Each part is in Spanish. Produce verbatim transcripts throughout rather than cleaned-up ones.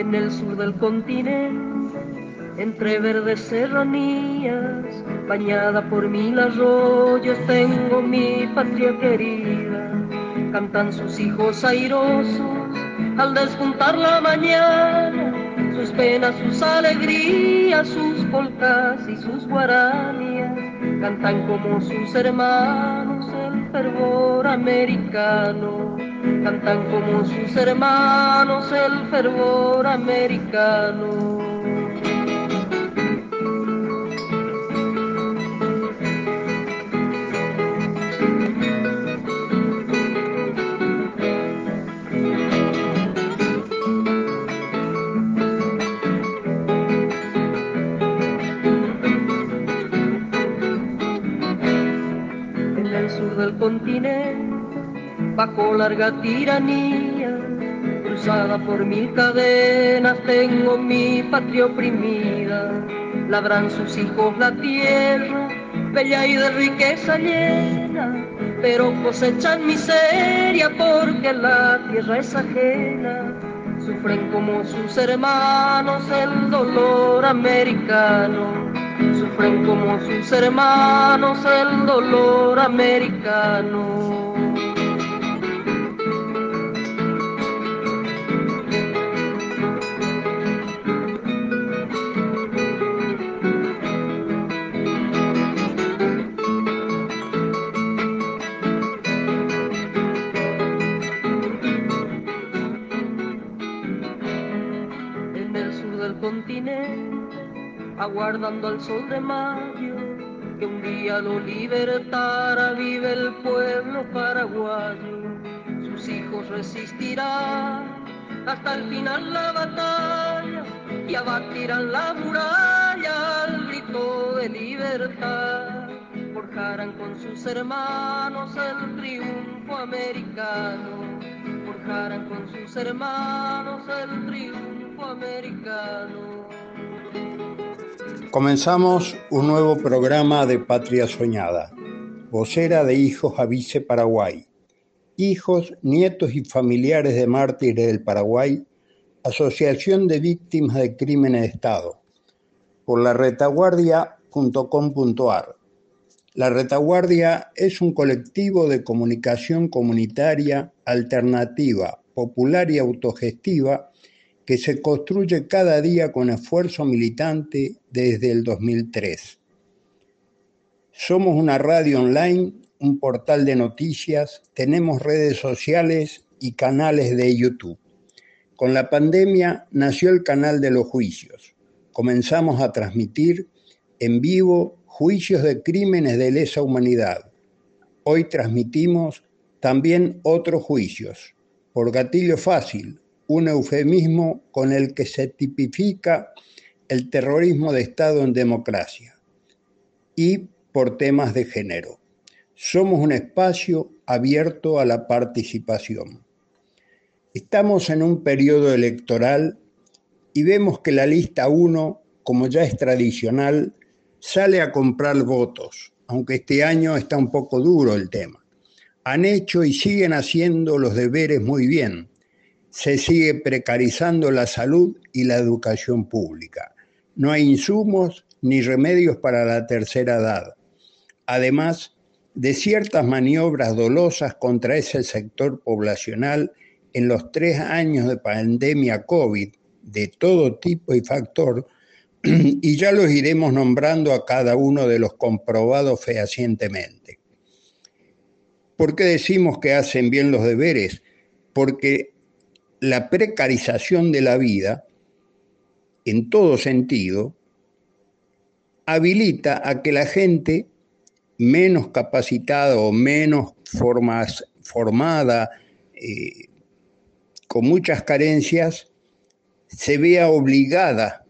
En el sur del continente, entre verdes serranías, bañada por mil arroyos, tengo mi patria querida. Cantan sus hijos airosos al despuntar la mañana, sus penas, sus alegrías, sus polcas y sus guaranías. Cantan como sus hermanos el fervor americano. Cantan como sus hermanos el fervor americano. Del continente, bajo larga tiranía, cruzada por mil cadenas, tengo mi patria oprimida. Labran sus hijos la tierra, bella y de riqueza llena, pero cosechan miseria porque la tierra es ajena. Sufren como sus hermanos el dolor americano. Sufren como sus hermanos el dolor americano. En el sur del continente, aguardando al sol de mayo, que un día lo libertara, vive el pueblo paraguayo. Sus hijos resistirán hasta el final la batalla y abatirán la muralla al grito de libertad. Forjarán con sus hermanos el triunfo americano. Forjarán con sus hermanos el triunfo americano. Comenzamos un nuevo programa de Patria Soñada, vocera de Hijos Avice Paraguay. Hijos, nietos y familiares de mártires del Paraguay, Asociación de Víctimas de Crímenes de Estado, por la retaguardia punto com punto ar. La Retaguardia es un colectivo de comunicación comunitaria, alternativa, popular y autogestiva que se construye cada día con esfuerzo militante desde el dos mil tres. Somos una radio online, un portal de noticias, tenemos redes sociales y canales de YouTube. Con la pandemia nació el canal de los juicios. Comenzamos a transmitir en vivo juicios de crímenes de lesa humanidad. Hoy transmitimos también otros juicios, por gatillo fácil, un eufemismo con el que se tipifica el terrorismo de Estado en democracia, y por temas de género. Somos un espacio abierto a la participación. Estamos en un periodo electoral y vemos que la lista uno, como ya es tradicional, sale a comprar votos, aunque este año está un poco duro el tema. Han hecho y siguen haciendo los deberes muy bien. Se sigue precarizando la salud y la educación pública. No hay insumos ni remedios para la tercera edad. Además de ciertas maniobras dolosas contra ese sector poblacional en los tres años de pandemia COVID, de todo tipo y factor, y ya los iremos nombrando a cada uno de los comprobados fehacientemente. ¿Por qué decimos que hacen bien los deberes? Porque la precarización de la vida, en todo sentido, habilita a que la gente menos capacitada o menos formas, formada, eh, con muchas carencias, se vea obligada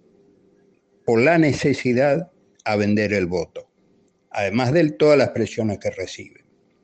por la necesidad a vender el voto, además de todas las presiones que recibe.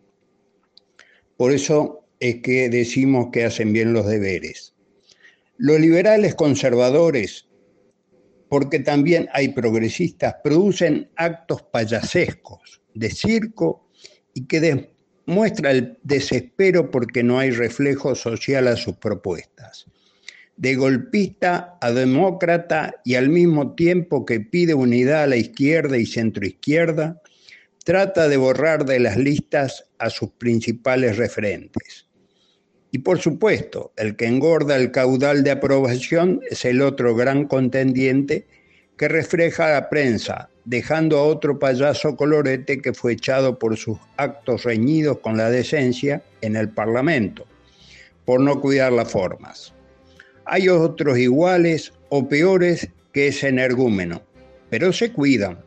Por eso es que decimos que hacen bien los deberes. Los liberales conservadores, porque también hay progresistas, producen actos payasescos de circo y que demuestra el desespero porque no hay reflejo social a sus propuestas. de golpista a demócrata y al mismo tiempo que pide unidad a la izquierda y centroizquierda, trata de borrar de las listas a sus principales referentes. Y por supuesto, el que engorda el caudal de aprobación es el otro gran contendiente que refleja la prensa, dejando a otro payaso colorete que fue echado por sus actos reñidos con la decencia en el Parlamento, por no cuidar las formas. Hay otros iguales o peores que ese energúmeno, pero se cuidan.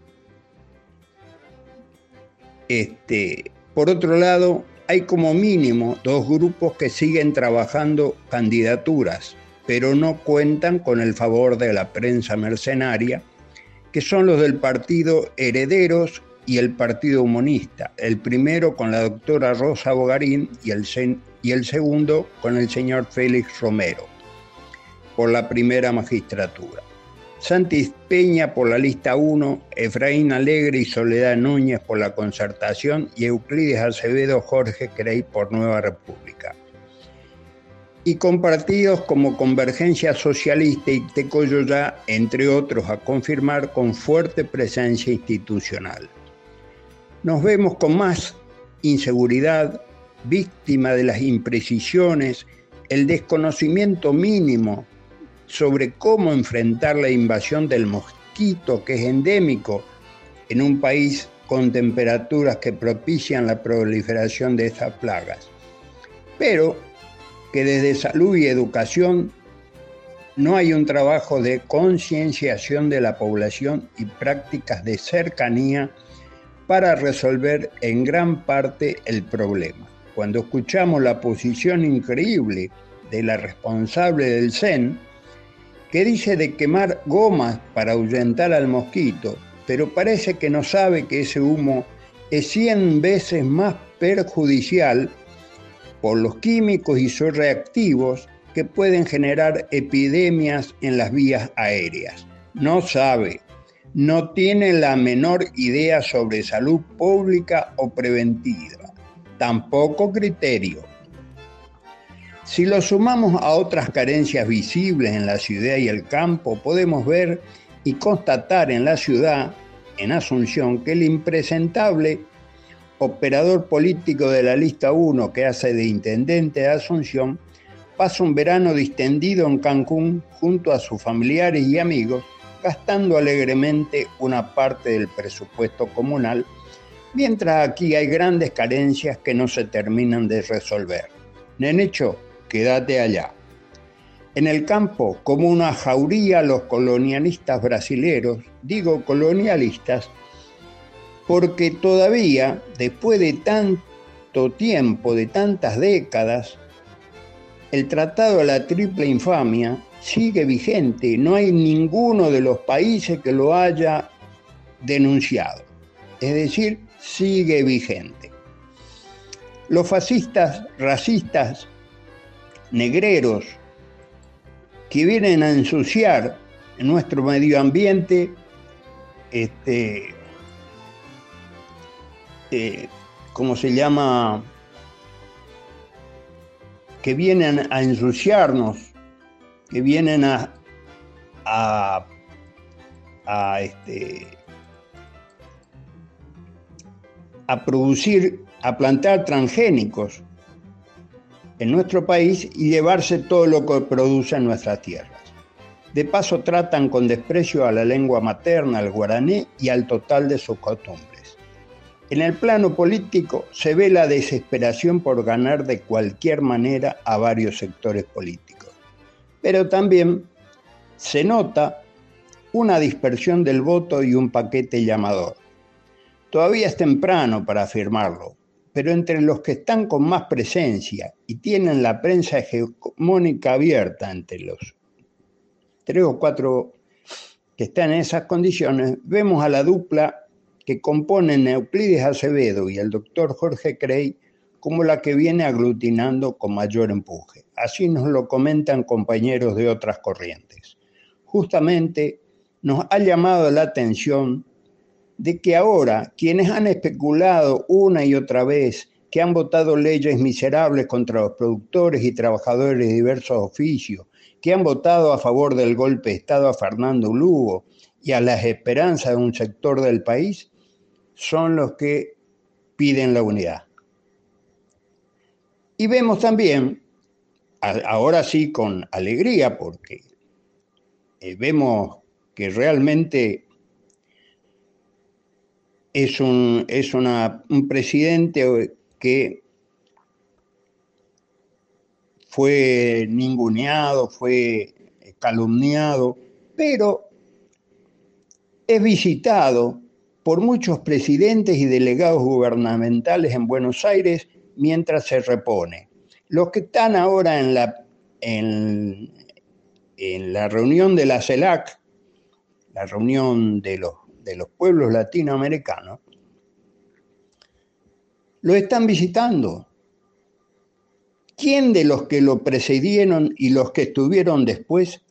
Este, por otro lado, hay como mínimo dos grupos que siguen trabajando candidaturas, pero no cuentan con el favor de la prensa mercenaria, que son los del partido Herederos y el Partido Humanista, el primero con la doctora Rosa Bogarín y el, y el segundo con el señor Félix Romero, por la primera magistratura. Santis Peña por la lista uno, Efraín Alegre y Soledad Núñez por la Concertación y Euclides Acevedo Jorge Crey por Nueva República. Y con partidos como Convergencia Socialista y Tecoyoyá, entre otros, a confirmar con fuerte presencia institucional. Nos vemos con más inseguridad, víctima de las imprecisiones, el desconocimiento mínimo sobre cómo enfrentar la invasión del mosquito que es endémico en un país con temperaturas que propician la proliferación de estas plagas. Pero que desde salud y educación no hay un trabajo de concienciación de la población y prácticas de cercanía para resolver en gran parte el problema. Cuando escuchamos la posición increíble de la responsable del C E N, que dice de quemar gomas para ahuyentar al mosquito, pero parece que no sabe que ese humo es cien veces más perjudicial por los químicos y sus reactivos que pueden generar epidemias en las vías aéreas. No sabe, no tiene la menor idea sobre salud pública o preventiva, tampoco criterio. Si lo sumamos a otras carencias visibles en la ciudad y el campo, podemos ver y constatar en la ciudad, en Asunción, que el impresentable operador político de la lista uno que hace de intendente de Asunción pasa un verano distendido en Cancún junto a sus familiares y amigos, gastando alegremente una parte del presupuesto comunal, mientras aquí hay grandes carencias que no se terminan de resolver. Nenecho, quédate allá. En el campo, como una jauría, los colonialistas brasileros, digo colonialistas, porque todavía, después de tanto tiempo, de tantas décadas, el Tratado de la Triple Infamia sigue vigente. No hay ninguno de los países que lo haya denunciado. Es decir, sigue vigente. Los fascistas, racistas, negreros, que vienen a ensuciar nuestro medio ambiente, este, eh, ¿cómo se llama? Que vienen a ensuciarnos, que vienen a, a, a, este, a producir, a plantar transgénicos en nuestro país y llevarse todo lo que produce en nuestras tierras. De paso tratan con desprecio a la lengua materna, al guaraní y al total de sus costumbres. En el plano político se ve la desesperación por ganar de cualquier manera a varios sectores políticos. Pero también se nota una dispersión del voto y un paquete llamador. Todavía es temprano para afirmarlo, pero entre los que están con más presencia y tienen la prensa hegemónica abierta, entre los tres o cuatro que están en esas condiciones, vemos a la dupla que componen Euclides Acevedo y el doctor Jorge Crey como la que viene aglutinando con mayor empuje. Así nos lo comentan compañeros de otras corrientes. Justamente nos ha llamado la atención de que ahora quienes han especulado una y otra vez que han votado leyes miserables contra los productores y trabajadores de diversos oficios, que han votado a favor del golpe de Estado a Fernando Lugo y a las esperanzas de un sector del país, son los que piden la unidad. Y vemos también, ahora sí con alegría, porque vemos que realmente es un, es una, un presidente que fue ninguneado, fue calumniado, pero es visitado por muchos presidentes y delegados gubernamentales en Buenos Aires mientras se repone. Los que están ahora en la, en, en la reunión de la CELAC, la reunión de los, de los pueblos latinoamericanos, lo están visitando. ¿Quién de los que lo precedieron y los que estuvieron después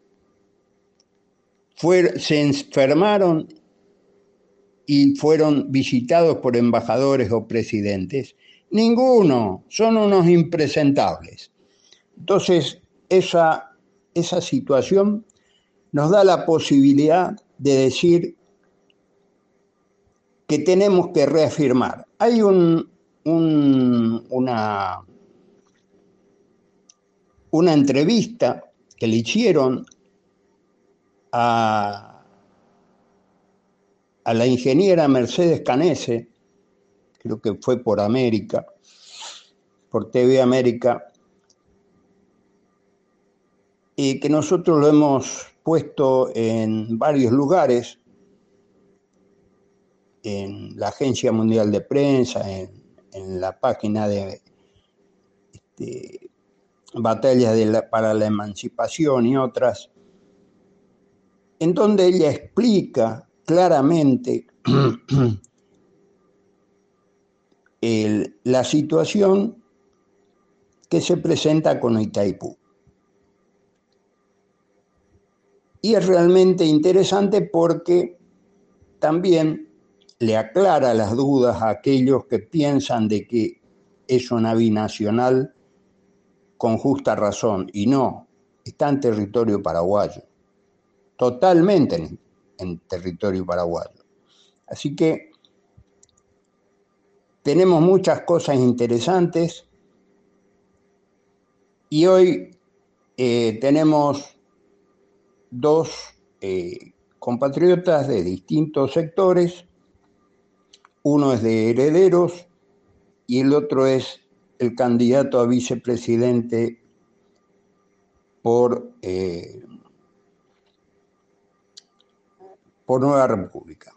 fue, se enfermaron y fueron visitados por embajadores o presidentes? Ninguno, son unos impresentables. Entonces, esa, esa situación nos da la posibilidad de decir que tenemos que reafirmar. Hay un, un, una, una entrevista que le hicieron a, a la ingeniera Mercedes Canese, creo que fue por América, por T V América, y que nosotros lo hemos puesto en varios lugares, en la Agencia Mundial de Prensa, en, en la página de este, Batallas de la, para la Emancipación y otras, en donde ella explica claramente el, la situación que se presenta con Itaipú. Y es realmente interesante porque también le aclara las dudas a aquellos que piensan de que es una binacional con justa razón, y no, está en territorio paraguayo, totalmente en, en territorio paraguayo. Así que tenemos muchas cosas interesantes y hoy eh, tenemos dos eh, compatriotas de distintos sectores. Uno es de Herederos y el otro es el candidato a vicepresidente por, eh, por Nueva República.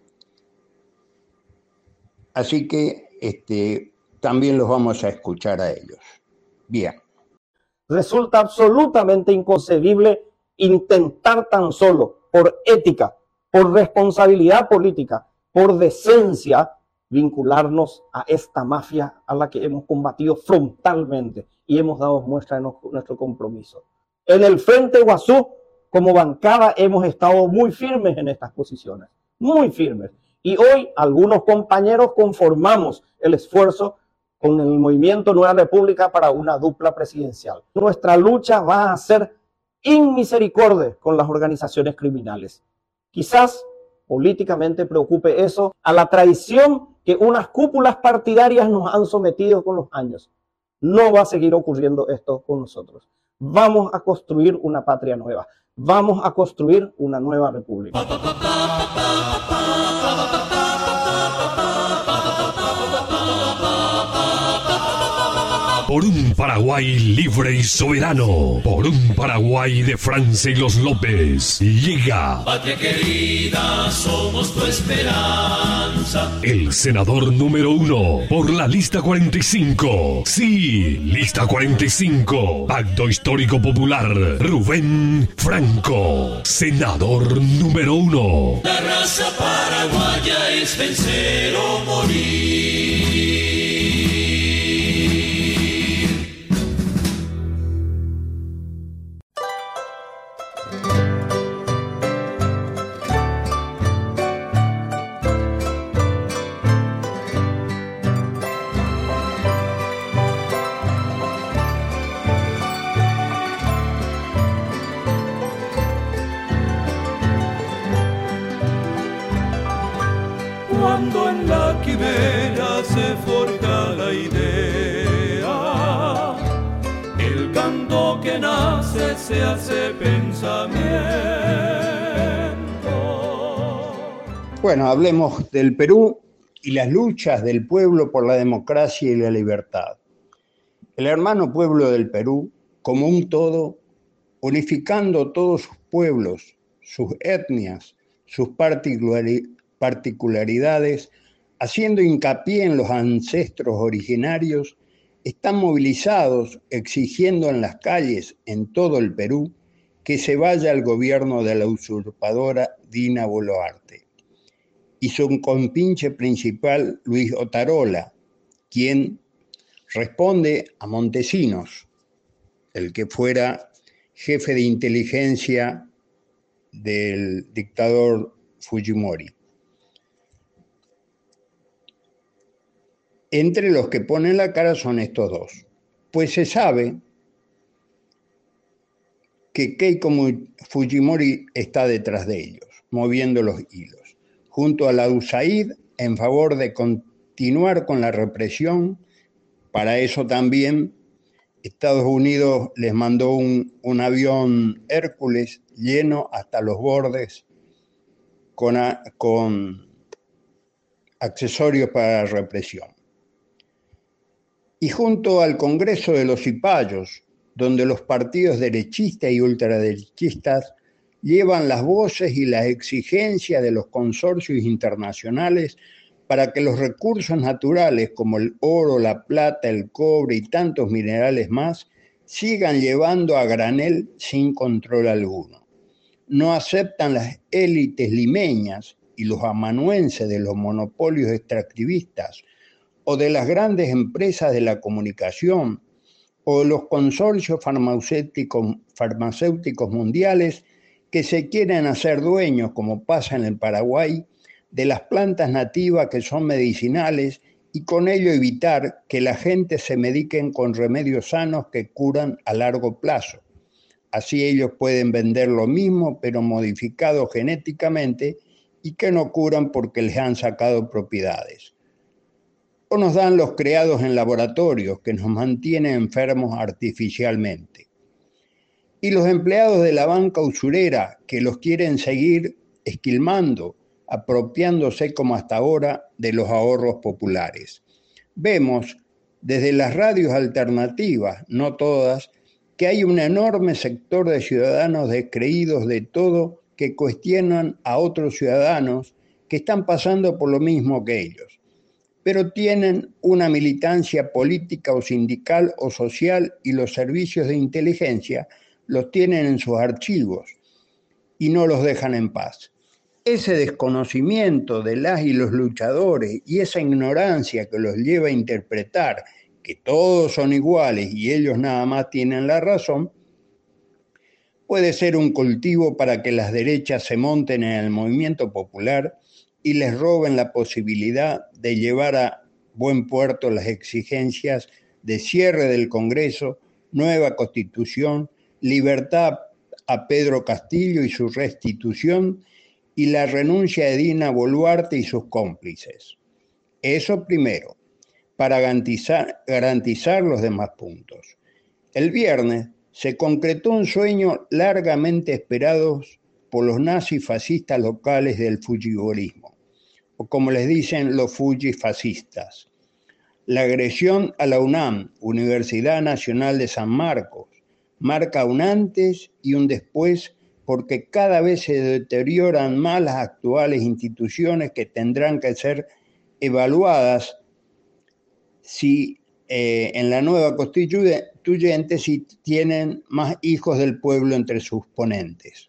Así que este, también los vamos a escuchar a ellos. Bien. Resulta absolutamente inconcebible intentar tan solo por ética, por responsabilidad política, por decencia, vincularnos a esta mafia a la que hemos combatido frontalmente y hemos dado muestra de nuestro compromiso. En el Frente Guazú, como bancada, hemos estado muy firmes en estas posiciones, muy firmes. Y hoy algunos compañeros conformamos el esfuerzo con el Movimiento Nueva República para una dupla presidencial. Nuestra lucha va a ser inmisericordia con las organizaciones criminales. Quizás políticamente preocupe eso a la traición que unas cúpulas partidarias nos han sometido con los años. No va a seguir ocurriendo esto con nosotros. Vamos a construir una patria nueva. Vamos a construir una nueva república. Por un Paraguay libre y soberano, por un Paraguay de Francia y los López, llega Patria querida, somos tu esperanza. El senador número uno por la lista cuarenta y cinco. Sí, lista cuarenta y cinco. Pacto Histórico Popular, Rubén Franco, senador número uno. La raza paraguaya es vencer o morir. se forja la idea, el canto que nace se hace pensamiento. Bueno, hablemos del Perú y las luchas del pueblo por la democracia y la libertad. El hermano pueblo del Perú, como un todo, unificando todos sus pueblos, sus etnias, sus particularidades, haciendo hincapié en los ancestros originarios, están movilizados exigiendo en las calles en todo el Perú que se vaya el gobierno de la usurpadora Dina Boluarte. Y su compinche principal, Luis Otarola, quien responde a Montesinos, el que fuera jefe de inteligencia del dictador Fujimori. Entre los que ponen la cara son estos dos, pues se sabe que Keiko Fujimori está detrás de ellos, moviendo los hilos, junto a la U S A I D en favor de continuar con la represión. Para eso también Estados Unidos les mandó un, un avión Hércules lleno hasta los bordes con, a, con accesorios para la represión. Y junto al Congreso de los Cipayos, donde los partidos derechistas y ultraderechistas llevan las voces y las exigencias de los consorcios internacionales para que los recursos naturales como el oro, la plata, el cobre y tantos minerales más sigan llevando a granel sin control alguno. No aceptan las élites limeñas y los amanuenses de los monopolios extractivistas o de las grandes empresas de la comunicación o de los consorcios farmacéuticos, farmacéuticos mundiales que se quieren hacer dueños, como pasa en el Paraguay, de las plantas nativas que son medicinales y con ello evitar que la gente se mediquen con remedios sanos que curan a largo plazo. Así ellos pueden vender lo mismo pero modificado genéticamente y que no curan porque les han sacado propiedades. O nos dan los creados en laboratorios que nos mantienen enfermos artificialmente. Y los empleados de la banca usurera que los quieren seguir esquilmando, apropiándose como hasta ahora de los ahorros populares. Vemos desde las radios alternativas, no todas, que hay un enorme sector de ciudadanos descreídos de todo que cuestionan a otros ciudadanos que están pasando por lo mismo que ellos, pero tienen una militancia política o sindical o social y los servicios de inteligencia los tienen en sus archivos y no los dejan en paz. Ese desconocimiento de las y los luchadores y esa ignorancia que los lleva a interpretar que todos son iguales y ellos nada más tienen la razón, puede ser un cultivo para que las derechas se monten en el movimiento popular y les roben la posibilidad de llevar a buen puerto las exigencias de cierre del Congreso, nueva Constitución, libertad a Pedro Castillo y su restitución y la renuncia de Dina Boluarte y sus cómplices. Eso primero, para garantizar, garantizar los demás puntos. El viernes se concretó un sueño largamente esperado por los nazifascistas locales del fujimorismo, o como les dicen los fujifascistas. La agresión a la UNAM, Universidad Nacional de San Marcos, marca un antes y un después porque cada vez se deterioran más las actuales instituciones que tendrán que ser evaluadas si eh, en la nueva constituyente si tienen más hijos del pueblo entre sus ponentes.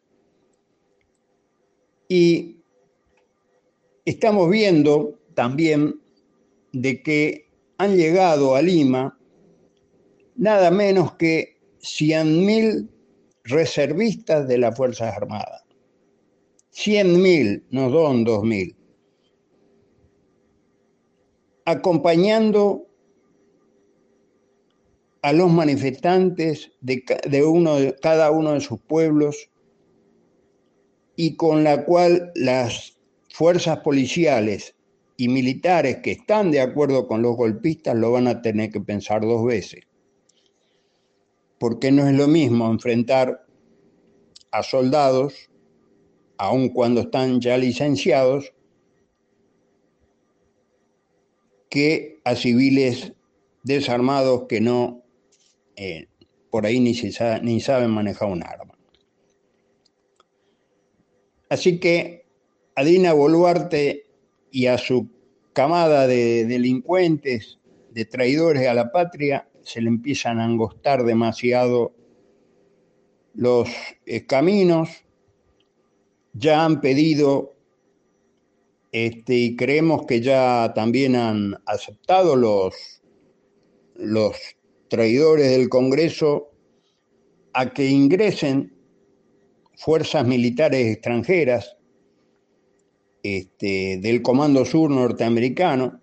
Y estamos viendo también de que han llegado a Lima nada menos que cien mil reservistas de las Fuerzas Armadas. cien mil, no son dos mil. Acompañando a los manifestantes de, de, uno, de cada uno de sus pueblos y con la cual las fuerzas policiales y militares que están de acuerdo con los golpistas lo van a tener que pensar dos veces. Porque no es lo mismo enfrentar a soldados, aun cuando están ya licenciados, que a civiles desarmados que no, eh, por ahí ni, se sabe, ni saben manejar un arma. Así que a Dina Boluarte y a su camada de delincuentes, de traidores a la patria, se le empiezan a angostar demasiado los eh, caminos. Ya han pedido, este, y creemos que ya también han aceptado los, los traidores del Congreso, a que ingresen fuerzas militares extranjeras este, del Comando Sur norteamericano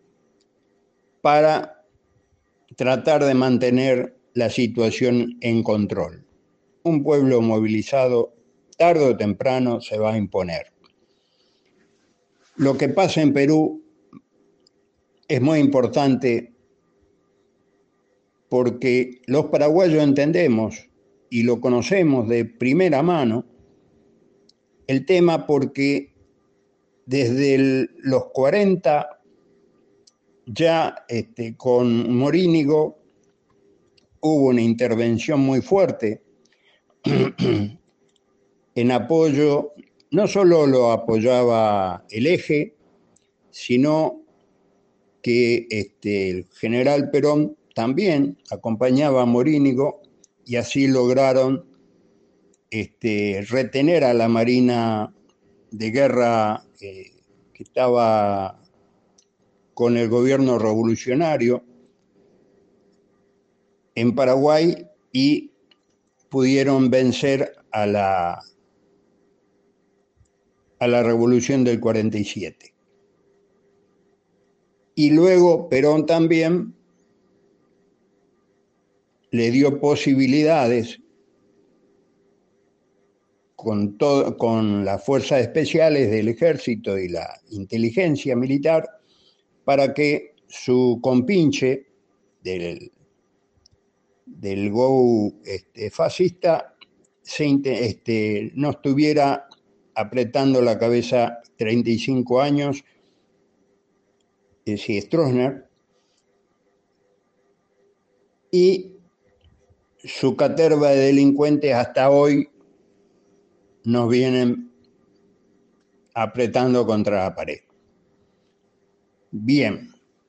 para tratar de mantener la situación en control. Un pueblo movilizado tarde o temprano se va a imponer. Lo que pasa en Perú es muy importante porque los paraguayos entendemos y lo conocemos de primera mano el tema, porque desde el, los cuarenta ya este, con Morínigo hubo una intervención muy fuerte en apoyo. No solo lo apoyaba el Eje, sino que este, el general Perón también acompañaba a Morínigo, y así lograron este, retener a la Marina de Guerra eh, que estaba con el gobierno revolucionario en Paraguay, y pudieron vencer a la a la revolución del cuarenta y siete. Y luego Perón también le dio posibilidades con, todo, con las fuerzas especiales del ejército y la inteligencia militar para que su compinche del, del G O U este, fascista se, este, no estuviera apretando la cabeza treinta y cinco años, es decir, Stroessner, y su caterva de delincuentes hasta hoy nos vienen apretando contra la pared. Bien.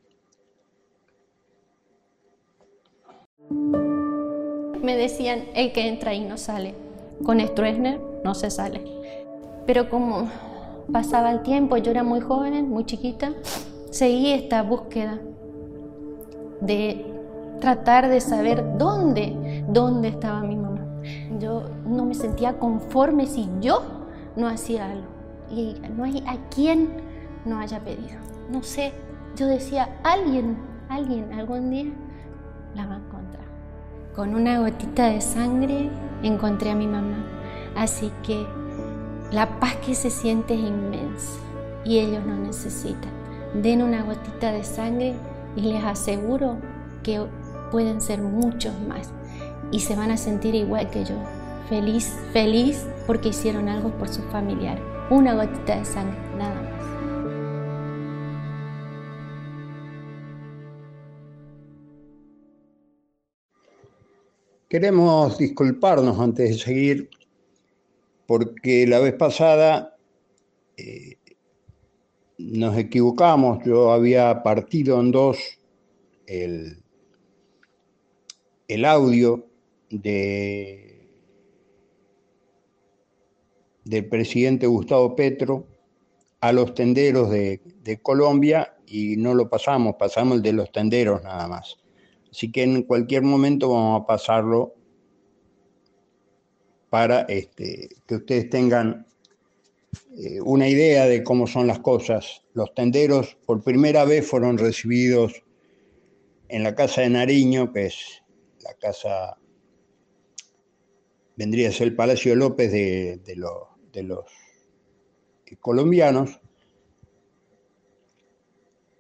Me decían, el que entra ahí no sale. Con Stroessner no se sale. Pero como pasaba el tiempo, yo era muy joven, muy chiquita, seguí esta búsqueda de tratar de saber dónde, dónde estaba mi mamá. Yo no me sentía conforme si yo no hacía algo. Y no hay a quien no haya pedido. No sé, yo decía, alguien, alguien algún día la va a encontrar. Con una gotita de sangre encontré a mi mamá. Así que la paz que se siente es inmensa y ellos no necesitan. Den una gotita de sangre y les aseguro que pueden ser muchos más y se van a sentir igual que yo, feliz, feliz porque hicieron algo por sus familiares. Una gotita de sangre, nada más. Queremos disculparnos antes de seguir, porque la vez pasada eh, nos equivocamos. Yo había partido en dos el, el audio de, del presidente Gustavo Petro a los tenderos de, de Colombia, y no lo pasamos, pasamos el de los tenderos nada más. Así que en cualquier momento vamos a pasarlo para este, que ustedes tengan eh, una idea de cómo son las cosas. Los tenderos por primera vez fueron recibidos en la Casa de Nariño, que es la casa, vendría a ser el Palacio López de, de, los, de los colombianos,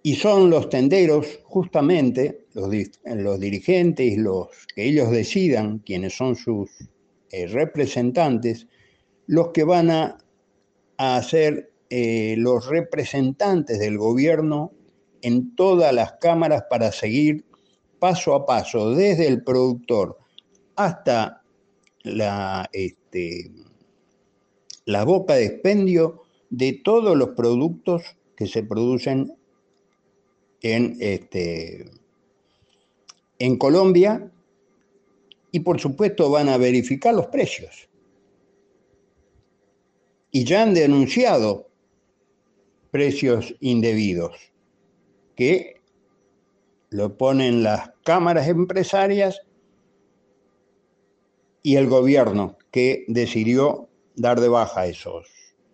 Y son los tenderos, justamente, los, los dirigentes, los que ellos decidan, quienes son sus eh, representantes, los que van a, a ser eh, los representantes del gobierno en todas las cámaras para seguir paso a paso, desde el productor hasta la, este, la boca de expendio de todos los productos que se producen en, este, en Colombia, y por supuesto van a verificar los precios. Y ya han denunciado precios indebidos que lo ponen las cámaras empresarias y el gobierno, que decidió dar de baja esos,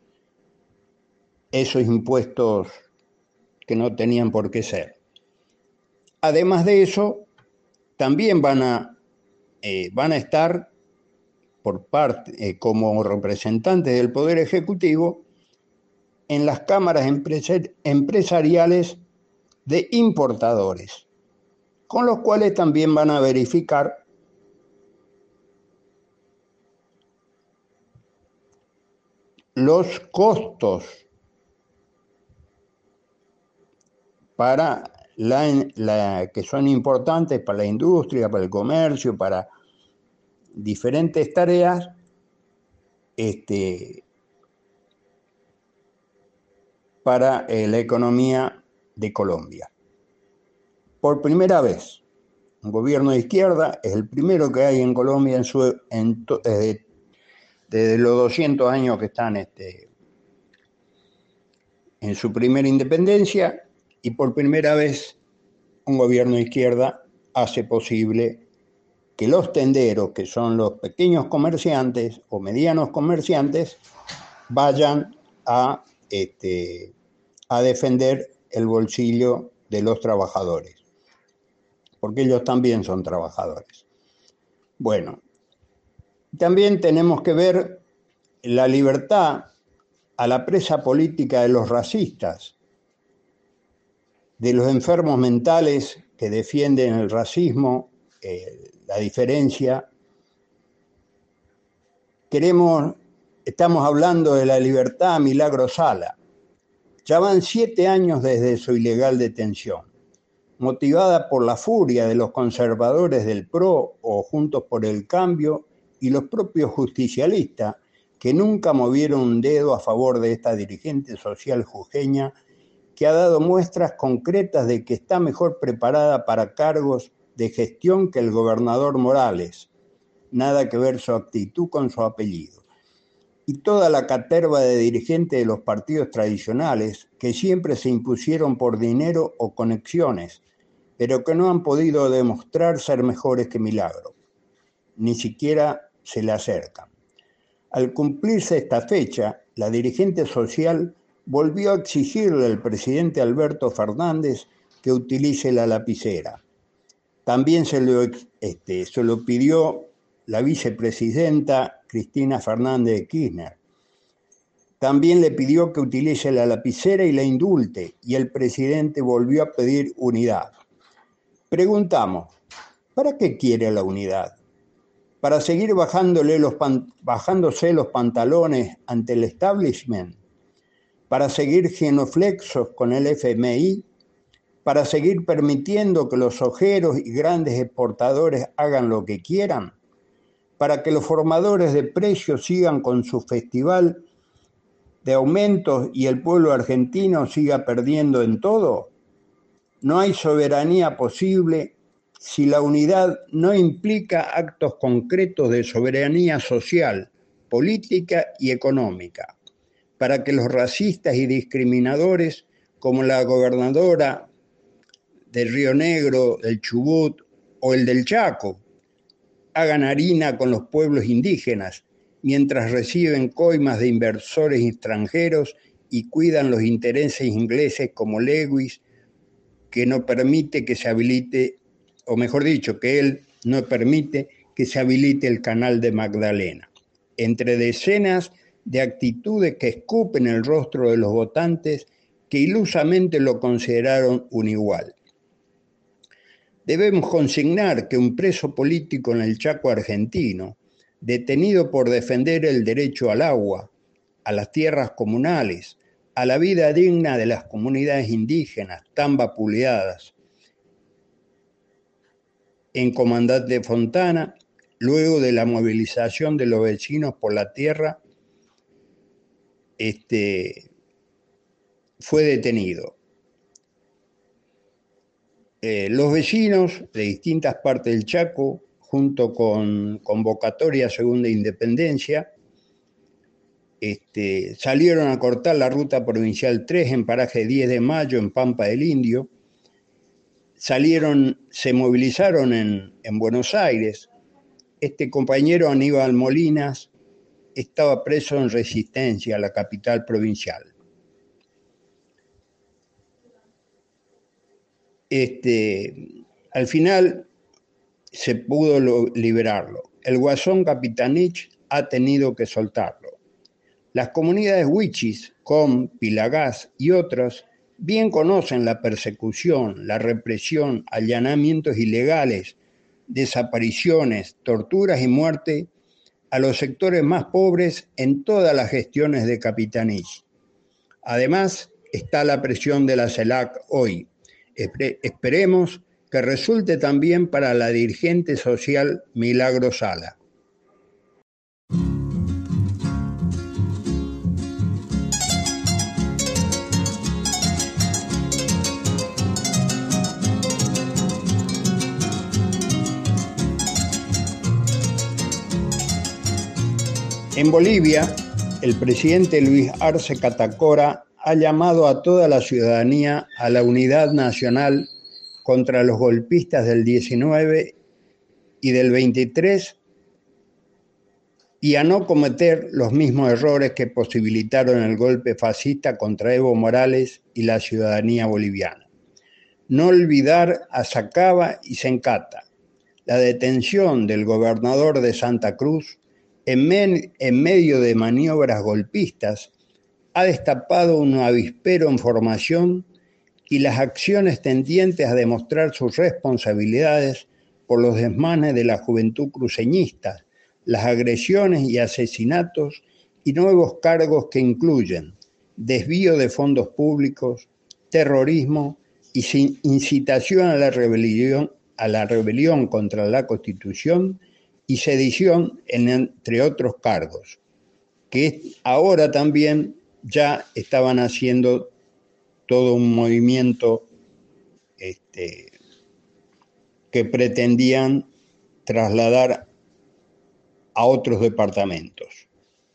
esos impuestos que no tenían por qué ser. Además de eso, también van a, eh, van a estar por parte, eh, como representantes del Poder Ejecutivo, en las cámaras empresari- empresariales de importadores, con los cuales también van a verificar los costos para la, la, que son importantes para la industria, para el comercio, para diferentes tareas, este, para eh, la economía de Colombia. Por primera vez, un gobierno de izquierda es el primero que hay en Colombia en su, en, desde, desde los doscientos años que están este, en su primera independencia, y por primera vez un gobierno de izquierda hace posible que los tenderos, que son los pequeños comerciantes o medianos comerciantes, vayan a, este, a defender el bolsillo de los trabajadores, porque ellos también son trabajadores. Bueno, también tenemos que ver la libertad a la presa política de los racistas, de los enfermos mentales que defienden el racismo, eh, la diferencia. Queremos, estamos hablando de la libertad a Milagro Sala. Ya van siete años desde su ilegal detención, motivada por la furia de los conservadores del P R O o Juntos por el Cambio y los propios justicialistas, que nunca movieron un dedo a favor de esta dirigente social jujeña, que ha dado muestras concretas de que está mejor preparada para cargos de gestión que el gobernador Morales. Nada que ver su actitud con su apellido. Y toda la caterva de dirigentes de los partidos tradicionales, que siempre se impusieron por dinero o conexiones, pero que no han podido demostrar ser mejores que Milagro. Ni siquiera se le acercan. Al cumplirse esta fecha, la dirigente social volvió a exigirle al presidente Alberto Fernández que utilice la lapicera. También se lo, este, se lo pidió la vicepresidenta Cristina Fernández de Kirchner. También le pidió que utilice la lapicera y la indulte, y el presidente volvió a pedir unidad. Preguntamos, ¿para qué quiere la unidad? ¿Para seguir bajándole los pan, bajándose los pantalones ante el establishment? ¿Para seguir genuflexos con el F M I? ¿Para seguir permitiendo que los ojeros y grandes exportadores hagan lo que quieran? ¿Para que los formadores de precios sigan con su festival de aumentos y el pueblo argentino siga perdiendo en todo? No hay soberanía posible si la unidad no implica actos concretos de soberanía social, política y económica, para que los racistas y discriminadores, como la gobernadora del Río Negro, del Chubut o el del Chaco, hagan harina con los pueblos indígenas, mientras reciben coimas de inversores extranjeros y cuidan los intereses ingleses como Lewis, que no permite que se habilite, o mejor dicho, que él no permite que se habilite el canal de Magdalena. Entre decenas de actitudes que escupen el rostro de los votantes que ilusamente lo consideraron un igual. Debemos consignar que un preso político en el Chaco argentino, detenido por defender el derecho al agua, a las tierras comunales, a la vida digna de las comunidades indígenas tan vapuleadas en Comandante Fontana, luego de la movilización de los vecinos por la tierra, este, fue detenido. Eh, los vecinos de distintas partes del Chaco, junto con Convocatoria Segunda Independencia, este, salieron a cortar la ruta provincial tres en paraje diez de mayo en Pampa del Indio. Salieron, se movilizaron en, en Buenos Aires. Este compañero Aníbal Molinas estaba preso en Resistencia, a la capital provincial. Este, al final se pudo lo, liberarlo. El guasón Capitanich ha tenido que soltarlo. Las comunidades huichis, Com, Pilagás y otras bien conocen la persecución, la represión, allanamientos ilegales, desapariciones, torturas y muerte a los sectores más pobres en todas las gestiones de Capitanich. Además, está la presión de la CELAC hoy. Esperemos que resulte también para la dirigente social Milagro Sala. En Bolivia, el presidente Luis Arce Catacora ha llamado a toda la ciudadanía a la unidad nacional contra los golpistas del diecinueve y del veintitrés y a no cometer los mismos errores que posibilitaron el golpe fascista contra Evo Morales y la ciudadanía boliviana. No olvidar a Sacaba y Sencata. La detención del gobernador de Santa Cruz en, men- en medio de maniobras golpistas ha destapado un avispero en formación y las acciones tendientes a demostrar sus responsabilidades por los desmanes de la juventud cruceñista, las agresiones y asesinatos y nuevos cargos que incluyen desvío de fondos públicos, terrorismo y incitación a la rebelión, a la rebelión contra la Constitución y sedición, entre otros cargos, que ahora también ya estaban haciendo todo un movimiento este, que pretendían trasladar a otros departamentos.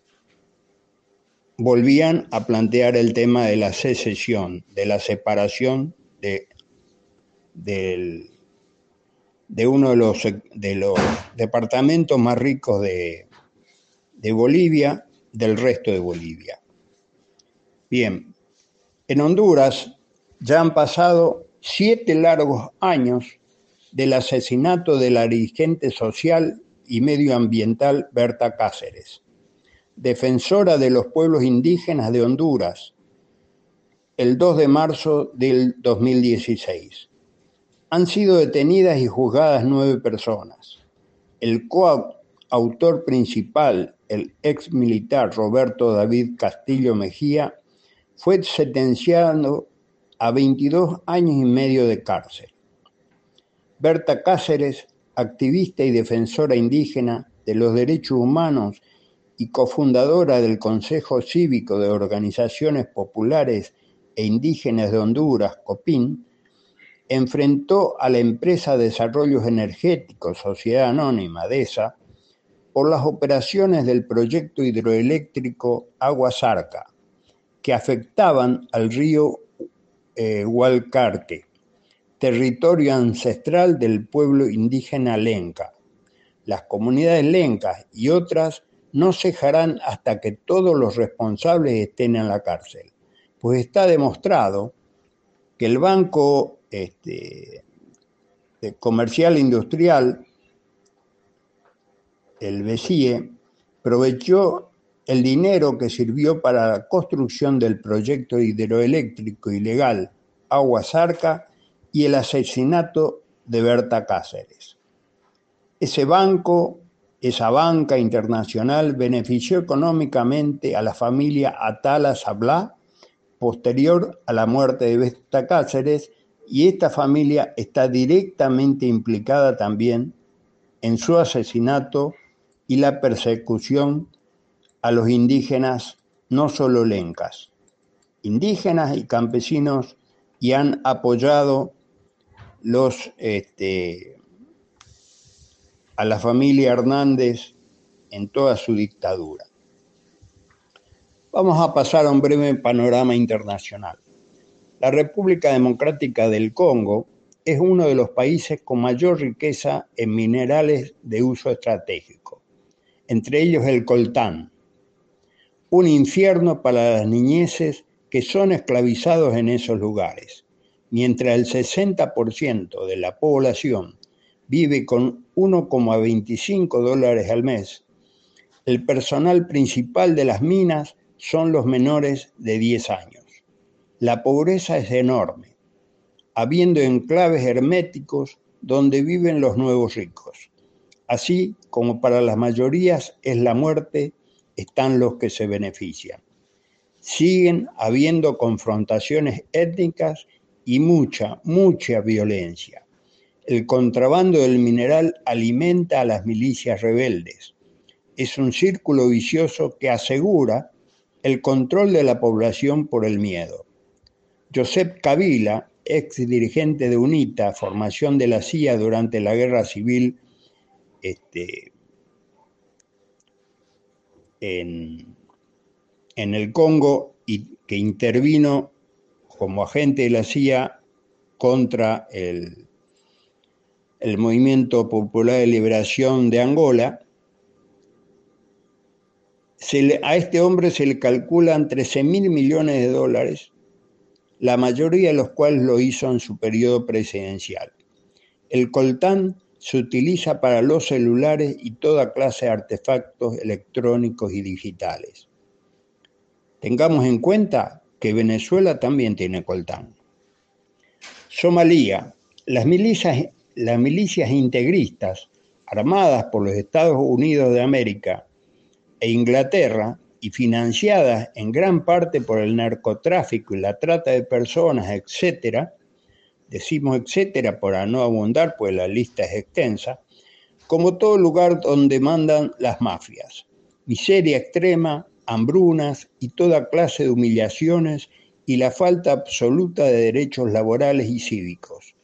Volvían a plantear el tema de la secesión, de la separación de, de, de uno de los, de los departamentos más ricos de, de Bolivia, del resto de Bolivia. Bien, en Honduras ya han pasado siete largos años del asesinato de la dirigente social y medioambiental Berta Cáceres, defensora de los pueblos indígenas de Honduras, el dos de marzo del dos mil dieciséis. Han sido detenidas y juzgadas nueve personas. El coautor principal, el ex militar Roberto David Castillo Mejía, fue sentenciado a veintidós años y medio de cárcel. Berta Cáceres, activista y defensora indígena de los derechos humanos y cofundadora del Consejo Cívico de Organizaciones Populares e Indígenas de Honduras, COPIN, enfrentó a la empresa Desarrollos Energéticos, Sociedad Anónima, DESA, por las operaciones del proyecto hidroeléctrico Agua Zarca, que afectaban al río eh, Hualcarque, territorio ancestral del pueblo indígena lenca. Las comunidades lencas y otras no cejarán hasta que todos los responsables estén en la cárcel, pues está demostrado que el Banco este, Comercial Industrial, el BCIE, aprovechó el dinero que sirvió para la construcción del proyecto hidroeléctrico ilegal Agua Zarca y el asesinato de Berta Cáceres. Ese banco, esa banca internacional benefició económicamente a la familia Atala Sablá posterior a la muerte de Berta Cáceres, y esta familia está directamente implicada también en su asesinato y la persecución a los indígenas, no solo lencas, indígenas y campesinos, y han apoyado los, este, a la familia Hernández en toda su dictadura. Vamos a pasar a un breve panorama internacional. La República Democrática del Congo es uno de los países con mayor riqueza en minerales de uso estratégico, entre ellos el coltán, un infierno para las niñeces que son esclavizados en esos lugares. Mientras el sesenta por ciento de la población vive con uno coma veinticinco dólares al mes, el personal principal de las minas son los menores de diez años. La pobreza es enorme, habiendo enclaves herméticos donde viven los nuevos ricos. Así como para las mayorías es la muerte, están los que se benefician. Siguen habiendo confrontaciones étnicas y mucha, mucha violencia. El contrabando del mineral alimenta a las milicias rebeldes. Es un círculo vicioso que asegura el control de la población por el miedo. Joseph Kabila, ex dirigente de UNITA, formación de la C I A durante la guerra civil este, en, en el Congo, y que intervino como agente de la C I A contra el, el Movimiento Popular de Liberación de Angola, se le, a este hombre se le calculan trece mil millones de dólares, la mayoría de los cuales lo hizo en su periodo presidencial. El coltán se utiliza para los celulares y toda clase de artefactos electrónicos y digitales. Tengamos en cuenta que Venezuela también tiene coltán. Somalia, las milicias, las milicias integristas armadas por los Estados Unidos de América e Inglaterra y financiadas en gran parte por el narcotráfico y la trata de personas, etcétera, decimos etcétera para no abundar, pues la lista es extensa, como todo lugar donde mandan las mafias, miseria extrema, hambrunas y toda clase de humillaciones y la falta absoluta de derechos laborales y cívicos.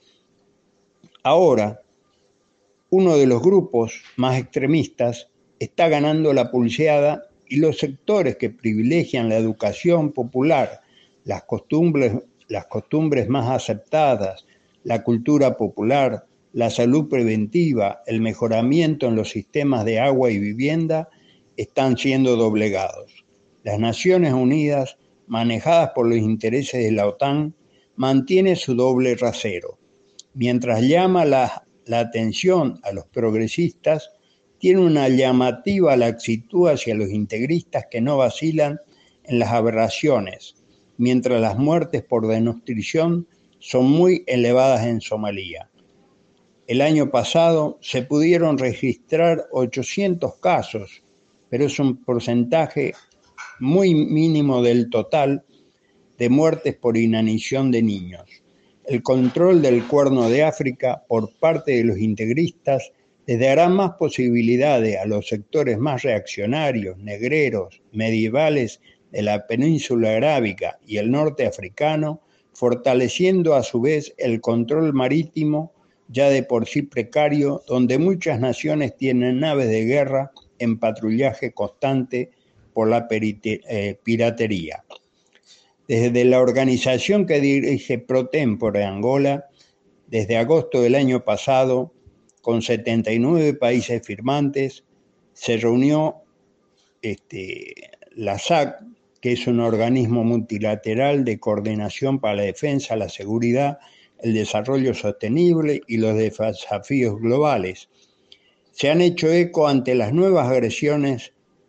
Ahora, uno de los grupos más extremistas está ganando la pulseada, y los sectores que privilegian la educación popular, las costumbres, las costumbres más aceptadas, la cultura popular, la salud preventiva, el mejoramiento en los sistemas de agua y vivienda, están siendo doblegados. Las Naciones Unidas, manejadas por los intereses de la OTAN, mantiene su doble rasero. Mientras llama la, la atención a los progresistas, tiene una llamativa laxitud hacia los integristas que no vacilan en las aberraciones, mientras las muertes por desnutrición son muy elevadas en Somalia. El año pasado se pudieron registrar ochocientos casos, pero es un porcentaje muy mínimo del total de muertes por inanición de niños. El control del Cuerno de África por parte de los integristas les dará más posibilidades a los sectores más reaccionarios, negreros, medievales de la península arábiga y el norte africano, fortaleciendo a su vez el control marítimo ya de por sí precario, donde muchas naciones tienen naves de guerra en patrullaje constante por la perite, eh, piratería. Desde la organización que dirige Pro Tempore Angola, desde agosto del año pasado, con setenta y nueve países firmantes, se reunió este, la S A C, que es un organismo multilateral de coordinación para la defensa, la seguridad, el desarrollo sostenible y los desafíos globales. Se han hecho eco ante las nuevas agresiones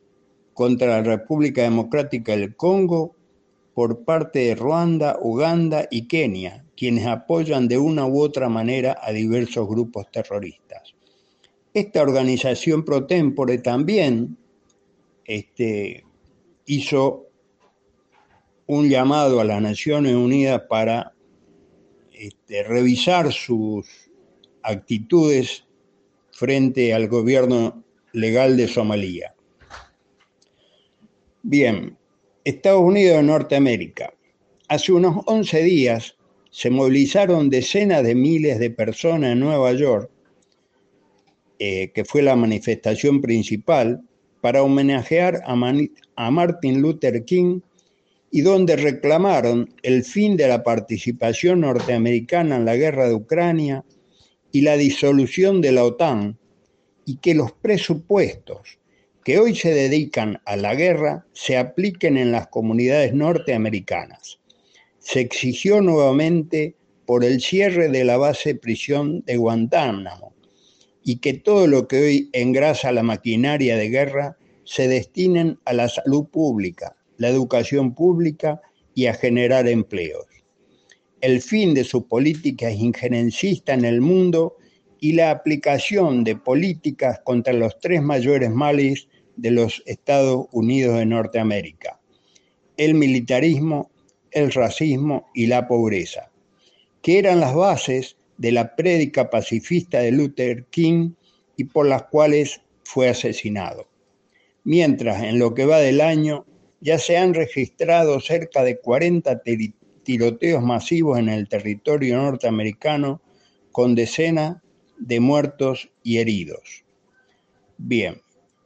contra la República Democrática del Congo por parte de Ruanda, Uganda y Kenia, quienes apoyan de una u otra manera a diversos grupos terroristas. Esta organización pro tempore también este, hizo un llamado a las Naciones Unidas para este, revisar sus actitudes frente al gobierno legal de Somalia. Bien, Estados Unidos de Norteamérica. Hace unos once días se movilizaron decenas de miles de personas en Nueva York, eh, que fue la manifestación principal, para homenajear a, Man- a Martin Luther King, y donde reclamaron el fin de la participación norteamericana en la guerra de Ucrania y la disolución de la OTAN, y que los presupuestos que hoy se dedican a la guerra se apliquen en las comunidades norteamericanas. Se exigió nuevamente por el cierre de la base prisión de Guantánamo y que todo lo que hoy engrasa la maquinaria de guerra se destinen a la salud pública, la educación pública y a generar empleos. El fin de su política injerencista en el mundo y la aplicación de políticas contra los tres mayores males de los Estados Unidos de Norteamérica: el militarismo, el racismo y la pobreza, que eran las bases de la prédica pacifista de Luther King y por las cuales fue asesinado. Mientras, en lo que va del año, ya se han registrado cerca de cuarenta tiroteos masivos en el territorio norteamericano, con decenas de muertos y heridos. Bien,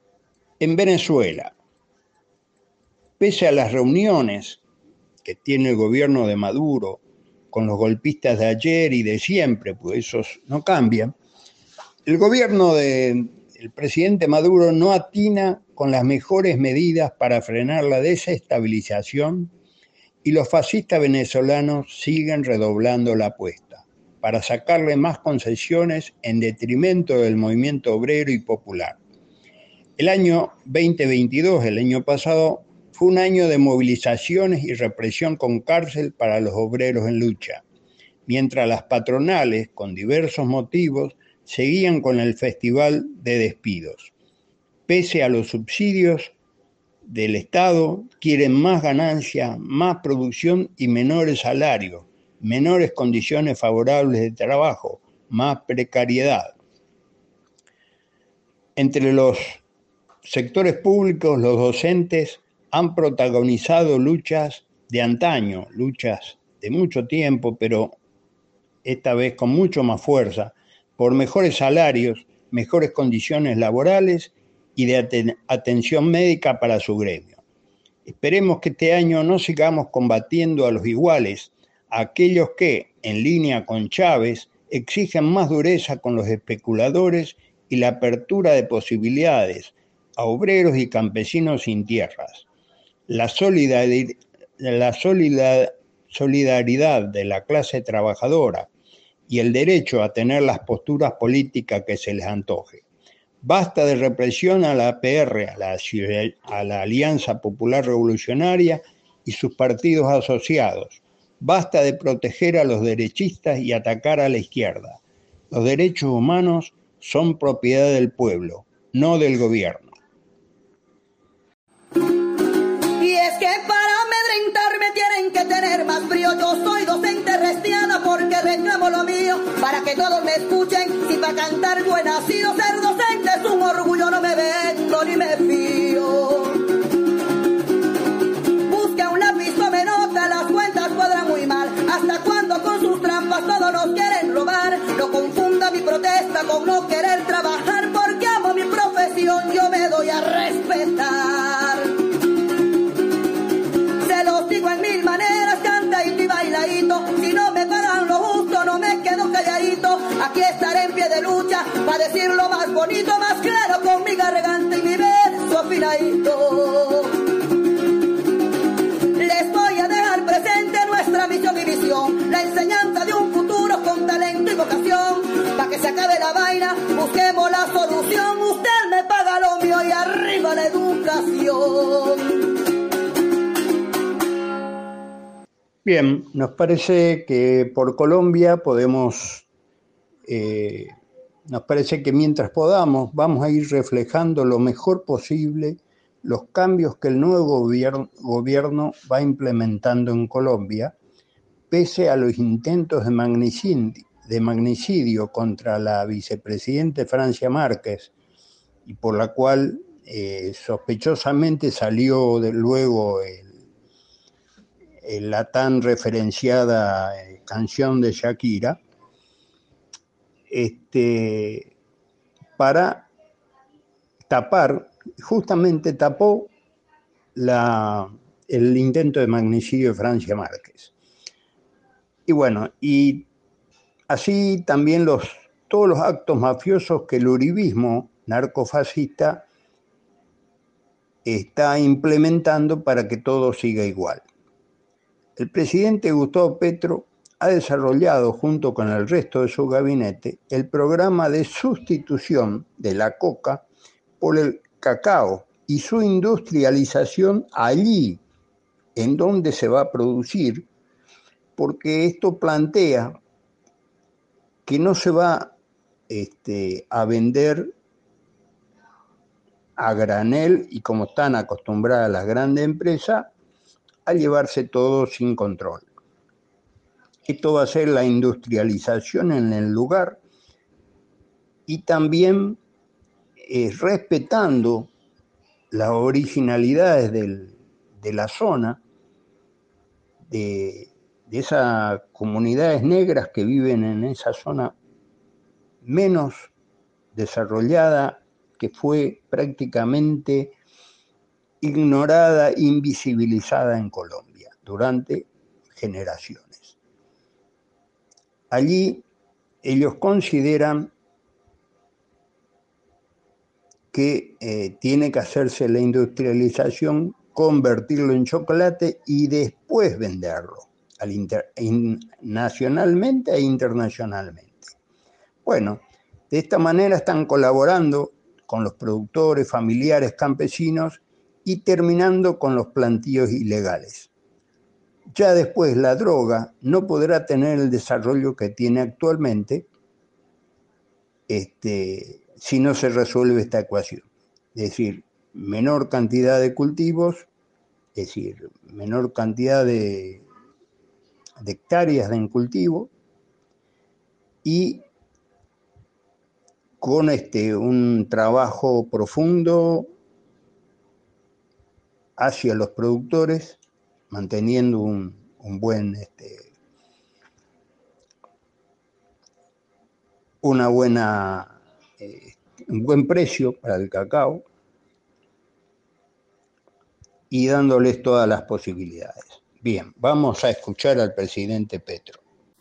en Venezuela, pese a las reuniones que tiene el gobierno de Maduro con los golpistas de ayer y de siempre, pues esos no cambian, el gobierno del presidente Maduro no atina con las mejores medidas para frenar la desestabilización, y los fascistas venezolanos siguen redoblando la apuesta para sacarle más concesiones en detrimento del movimiento obrero y popular. El año veinte veintidós, el año pasado, fue un año de movilizaciones y represión con cárcel para los obreros en lucha, mientras las patronales, con diversos motivos, seguían con el festival de despidos. Pese a los subsidios del Estado, quieren más ganancia, más producción y menores salarios, menores condiciones favorables de trabajo, más precariedad. Entre los sectores públicos, los docentes han protagonizado luchas de antaño, luchas de mucho tiempo, pero esta vez con mucho más fuerza, por mejores salarios, mejores condiciones laborales y de aten- atención médica para su gremio. Esperemos que este año no sigamos combatiendo a los iguales, a aquellos que, en línea con Chávez, exigen más dureza con los especuladores y la apertura de posibilidades a obreros y campesinos sin tierras. La solidaridad, la solidaridad de la clase trabajadora y el derecho a tener las posturas políticas que se les antoje. Basta de represión a la A P R, a la, a la Alianza Popular Revolucionaria y sus partidos asociados. Basta de proteger a los derechistas y atacar a la izquierda. Los derechos humanos son propiedad del pueblo, no del gobierno. Y es que para amedrentarme tienen que tener más brío. Yo soy docente restiana porque reclamo lo mío, para que todos me escuchen. Si para cantar yo he nacido, ser docente es un orgullo. No me vendo ni me fío. Busca un lápiz, tome nota, las cuentas cuadran muy mal. ¿Hasta cuándo con sus trampas todos nos quieren robar? No confunda mi protesta con no querer trabajar, porque amo mi profesión, yo me doy a respetar. Se los digo en mil maneras, cantadito y bailadito. Si no me pagan lo justo, no me quedo calladito. Aquí estaré en pie de lucha para decir lo más bonito, más claro, con mi garganta y mi verso afinadito. Les voy a dejar presente nuestra misión y visión, la enseñanza de un futuro con talento y vocación. Para que se acabe la vaina, busquemos la solución. Usted me paga lo mío y arriba la educación. Bien, nos parece que por Colombia podemos, eh, nos parece que mientras podamos vamos a ir reflejando lo mejor posible los cambios que el nuevo gobierno, gobierno va implementando en Colombia, pese a los intentos de magnicidio, de magnicidio contra la vicepresidenta Francia Márquez, y por la cual eh, sospechosamente salió de luego el, el, la tan referenciada eh, canción de Shakira, este, para tapar, justamente tapó la, el intento de magnicidio de Francia Márquez. Y bueno, y así también los, todos los actos mafiosos que el uribismo narcofascista está implementando para que todo siga igual. El presidente Gustavo Petro ha desarrollado, junto con el resto de su gabinete, el programa de sustitución de la coca por el cacao y su industrialización allí, en donde se va a producir, porque esto plantea que no se va este, a vender a granel y como están acostumbradas las grandes empresas, a llevarse todo sin control. Esto va a ser la industrialización en el lugar y también eh, respetando las originalidades del, de la zona, de, de esas comunidades negras que viven en esa zona menos desarrollada, que fue prácticamente ignorada, invisibilizada en Colombia durante generaciones. Allí ellos consideran que eh, tiene que hacerse la industrialización, convertirlo en chocolate y después venderlo al inter, in, nacionalmente e internacionalmente. Bueno, de esta manera están colaborando con los productores, familiares, campesinos y terminando con los plantíos ilegales. Ya después la droga no podrá tener el desarrollo que tiene actualmente este, si no se resuelve esta ecuación. Es decir, menor cantidad de cultivos, es decir, menor cantidad de, de hectáreas en cultivo y con este, un trabajo profundo hacia los productores, manteniendo un, un buen, este, una buena, eh, un buen precio para el cacao y dándoles todas las posibilidades. Bien, vamos a escuchar al presidente Petro.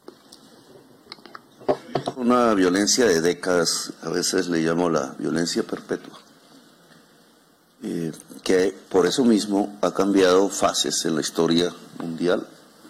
Una violencia de décadas, a veces le llamo la violencia perpetua, eh, que por eso mismo ha cambiado fases en la historia mundial.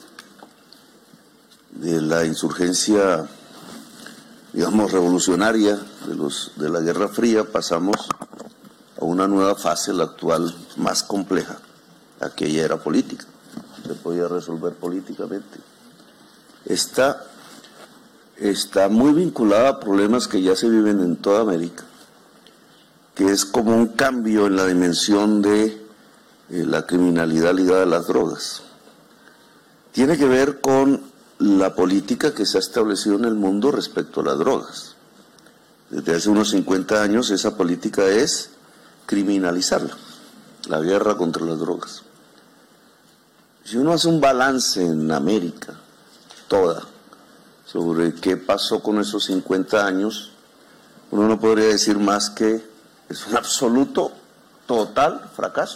De la insurgencia, digamos, revolucionaria de, los, de la Guerra Fría pasamos a una nueva fase, la actual, más compleja. Aquella era política, se podía resolver políticamente. Esta está muy vinculada a problemas que ya se viven en toda América, que es como un cambio en la dimensión de eh, la criminalidad ligada a las drogas. Tiene que ver con la política que se ha establecido en el mundo respecto a las drogas. Desde hace unos cincuenta años esa política es criminalizarla, la guerra contra las drogas. Si uno hace un balance en América, toda, sobre qué pasó con esos cincuenta años, uno no podría decir más que es un absoluto, total fracaso.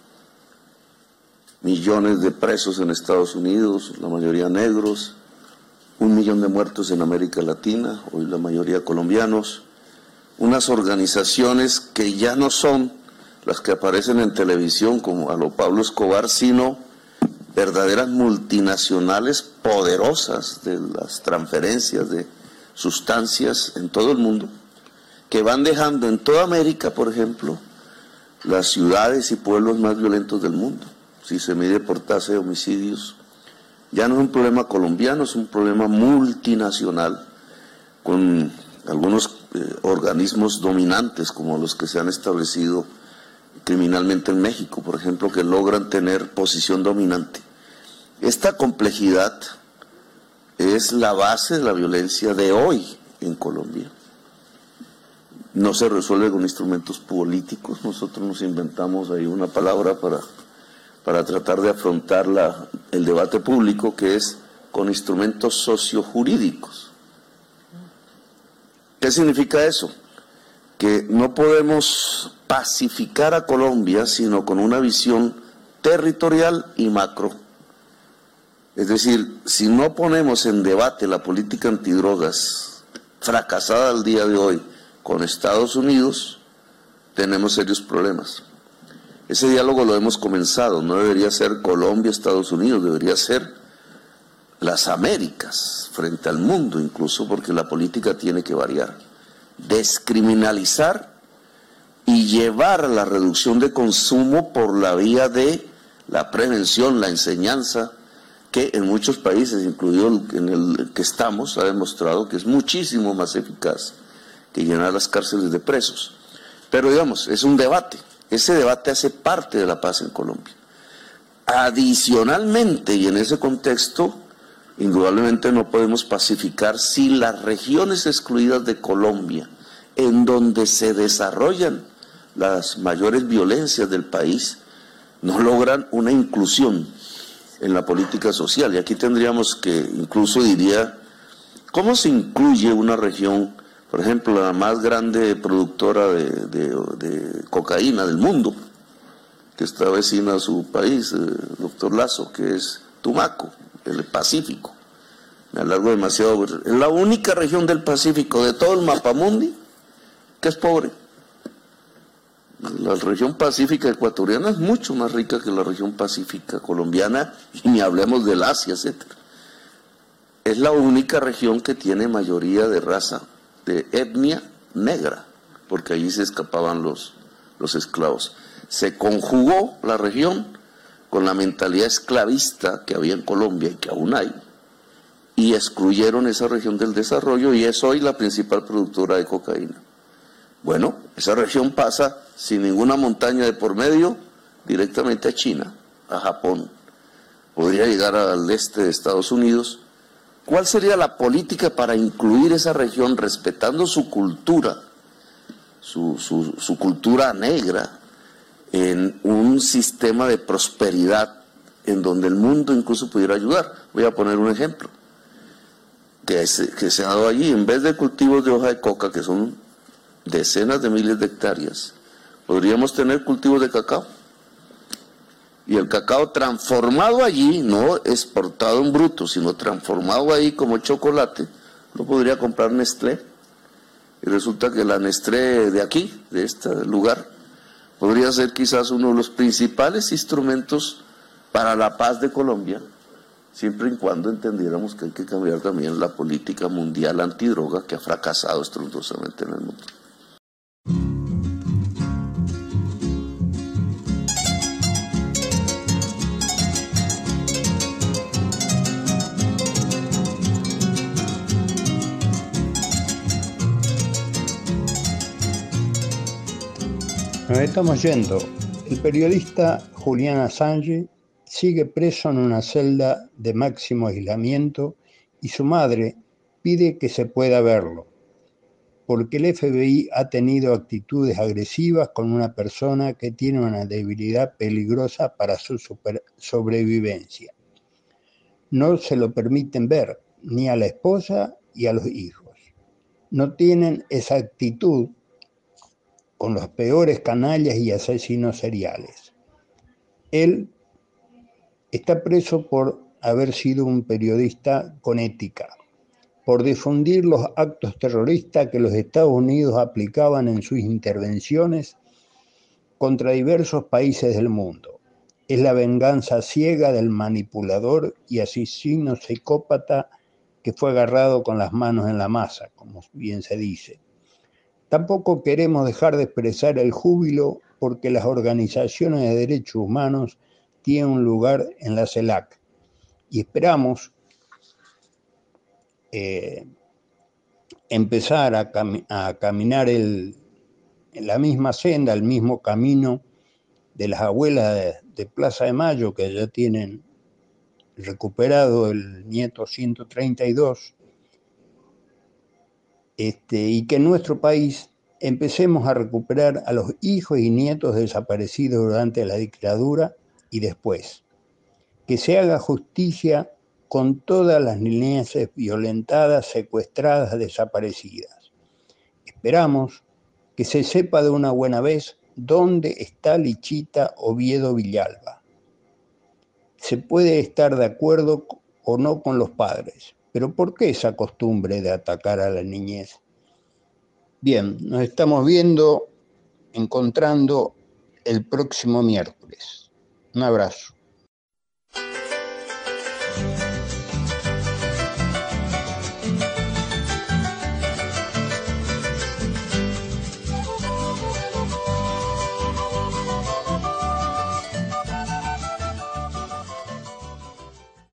Millones de presos en Estados Unidos, la mayoría negros, un millón de muertos en América Latina, hoy la mayoría colombianos, unas organizaciones que ya no son las que aparecen en televisión como a lo Pablo Escobar, sino verdaderas multinacionales poderosas de las transferencias de sustancias en todo el mundo, que van dejando en toda América, por ejemplo, las ciudades y pueblos más violentos del mundo. Si se mide por tasa de homicidios, Ya no es un problema colombiano, es un problema multinacional, con algunos eh, organismos dominantes como los que se han establecido criminalmente en México, por ejemplo, que logran tener posición dominante. Esta complejidad es la base de la violencia de hoy en Colombia. No se resuelve con instrumentos políticos, nosotros nos inventamos ahí una palabra para, para tratar de afrontar la, el debate público, que es con instrumentos sociojurídicos. ¿Qué significa eso? Que no podemos pacificar a Colombia sino con una visión territorial y macro. Es decir, si no ponemos en debate la política antidrogas fracasada al día de hoy con Estados Unidos, tenemos serios problemas. Ese diálogo lo hemos comenzado, no debería ser Colombia, Estados Unidos, debería ser las Américas frente al mundo incluso, porque la política tiene que variar. Descriminalizar y llevar a la reducción de consumo por la vía de la prevención, la enseñanza, que en muchos países, incluido en el que estamos, ha demostrado que es muchísimo más eficaz que llenar las cárceles de presos. Pero digamos, es un debate, ese debate hace parte de la paz en Colombia. Adicionalmente, y en ese contexto, indudablemente no podemos pacificar si las regiones excluidas de Colombia, en donde se desarrollan las mayores violencias del país, no logran una inclusión en la política social. Y aquí tendríamos que, incluso diría, ¿cómo se incluye una región, por ejemplo, la más grande productora de, de, de cocaína del mundo, que está vecina a su país, eh, doctor Lazo, que es Tumaco, el Pacífico? Me alargo demasiado. Es la única región del Pacífico de todo el mapamundi que es pobre. La región pacífica ecuatoriana es mucho más rica que la región pacífica colombiana, y ni hablemos del Asia, etcétera. Es la única región que tiene mayoría de raza, de etnia negra, porque allí se escapaban los, los esclavos. Se conjugó la región con la mentalidad esclavista que había en Colombia y que aún hay, y excluyeron esa región del desarrollo, y es hoy la principal productora de cocaína. Bueno, esa región pasa sin ninguna montaña de por medio directamente a China, a Japón. Podría llegar al este de Estados Unidos. ¿Cuál sería la política para incluir esa región respetando su cultura, su, su, su cultura negra, en un sistema de prosperidad en donde el mundo incluso pudiera ayudar? Voy a poner un ejemplo que se, que se ha dado allí. En vez de cultivos de hoja de coca, que son decenas de miles de hectáreas, podríamos tener cultivos de cacao, y el cacao transformado allí, no exportado en bruto, sino transformado ahí como chocolate, lo podría comprar Nestlé, y resulta que la Nestlé de aquí, de este lugar, podría ser quizás uno de los principales instrumentos para la paz de Colombia, siempre y cuando entendiéramos que hay que cambiar también la política mundial antidroga, que ha fracasado estrondosamente en el mundo. Nos estamos yendo. El periodista Julian Assange sigue preso en una celda de máximo aislamiento y su madre pide que se pueda verlo, porque el F B I ha tenido actitudes agresivas con una persona que tiene una debilidad peligrosa para su super sobrevivencia. No se lo permiten ver ni a la esposa y a los hijos. No tienen esa actitud con los peores canallas y asesinos seriales. Él está preso por haber sido un periodista con ética, por difundir los actos terroristas que los Estados Unidos aplicaban en sus intervenciones contra diversos países del mundo. Es la venganza ciega del manipulador y asesino psicópata que fue agarrado con las manos en la masa, como bien se dice. Tampoco queremos dejar de expresar el júbilo porque las organizaciones de derechos humanos tienen un lugar en la CELAC, y esperamos eh, empezar a, cam a caminar el, en la misma senda, el mismo camino de las abuelas de, de Plaza de Mayo, que ya tienen recuperado el nieto ciento treinta y dos, este, y que en nuestro país empecemos a recuperar a los hijos y nietos desaparecidos durante la dictadura y después. Que se haga justicia con todas las niñeces violentadas, secuestradas, desaparecidas. Esperamos que se sepa de una buena vez dónde está Lichita Oviedo Villalba. Se puede estar de acuerdo o no con los padres, pero ¿por qué esa costumbre de atacar a la niñez? Bien, nos estamos viendo, encontrando el próximo miércoles. Un abrazo.